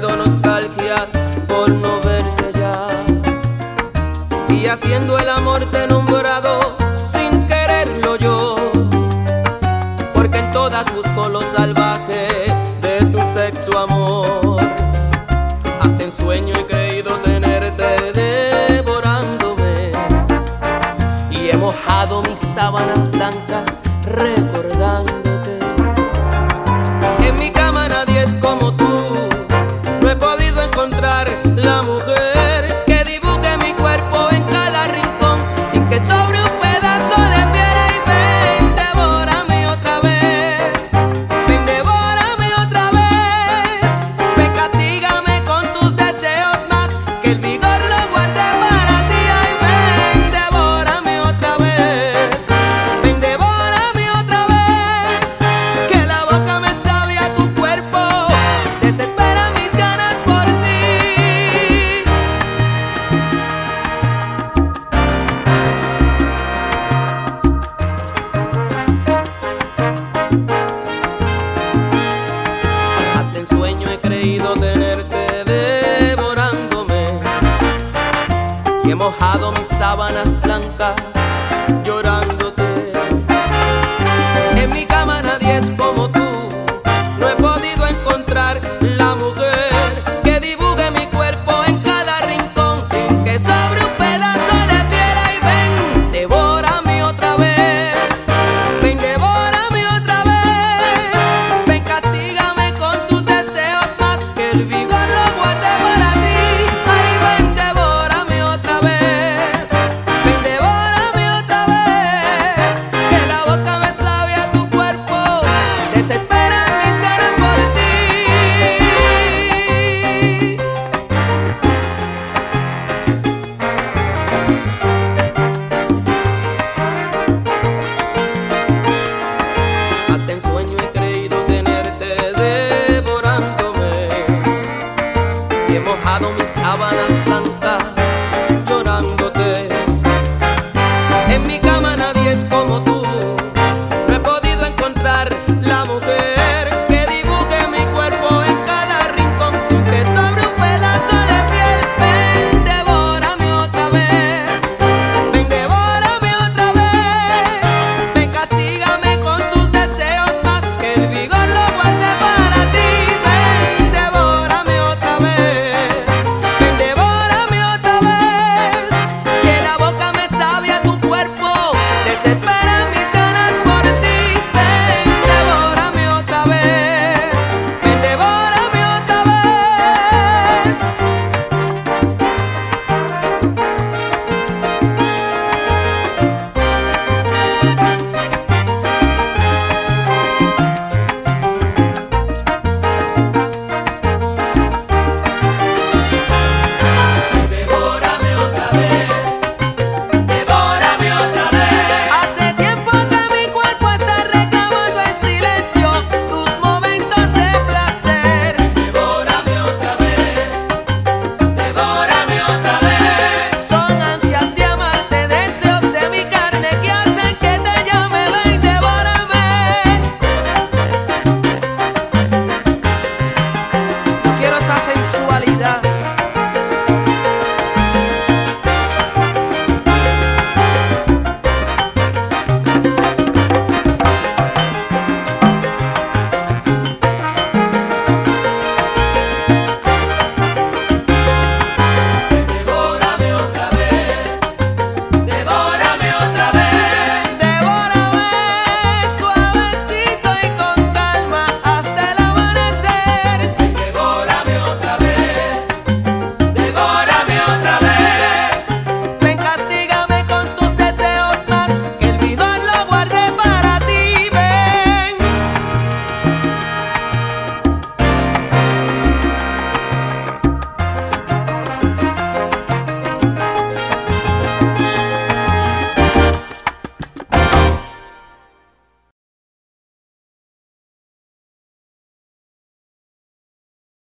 siento nostalgia por no verte ya. Y haciendo el amor te he nombrado sin quererlo yo, porque en todas busco lo salvaje de tu sexo amor. Hasta en sueño he creído tenerte devorándome, y he mojado mis sábanas blancas recordándote. En mi cama nadie es como tú, no he podido encontrar la mujer que dibuje mi cuerpo en cada rincón sin que sobre un pedazo de piedra. Y ven, devórame otra vez, ven, devórame otra vez, ven, castígame con tus deseos más, que el vigor lo guarde para ti. Ay, ven, devórame otra vez, ven, devórame otra vez, que la boca me sabe a tu cuerpo, desespera mis ganas por ti. Hasta en sueño he creído tenerte devorándome, y he mojado mis sábanas blancas llorándote. En mi cama nadie es como tú, no he podido encontrar la mujer que dibuje mi cuerpo en cada rincón sin que sobre un pedazo de piedra. Y ven, devórame otra vez, ven, devórame otra vez, ven, castígame con tus deseos más, que el vigor lo guarde para ti. Ay, ven, devórame otra vez, ven, devórame otra vez, que la boca me sabe a tu cuerpo, desesperan mis ganas por ti. Hasta en sueño he creído tenerte devorándome, y he mojado mis sábanas blancas llorándote. En mi cama nadie es como tú, no he podido encontrar la mujer que dibuje mi cuerpo en cada rincón sin que sobre un pedazo de piel. Ven, devórame otra vez, ven, devórame otra vez, ven, castígame con tus deseos más, que el vigor lo guarde para ti. Ven, devórame otra vez, ven, devórame otra vez, que la boca me sabe a tu cuerpo, desespera mis ganas por ti. Ven, devórame otra vez, ven, devórame otra vez. Devórame otra vez, devórame otra vez. Hace tiempo que mi cuerpo está reclamando en silencio tus momentos de placer. Devórame otra vez, devórame otra vez. Son ansias de amarte, deseos de mi carne que hacen que te llame. Ven, devórame. No quiero esa sensualidad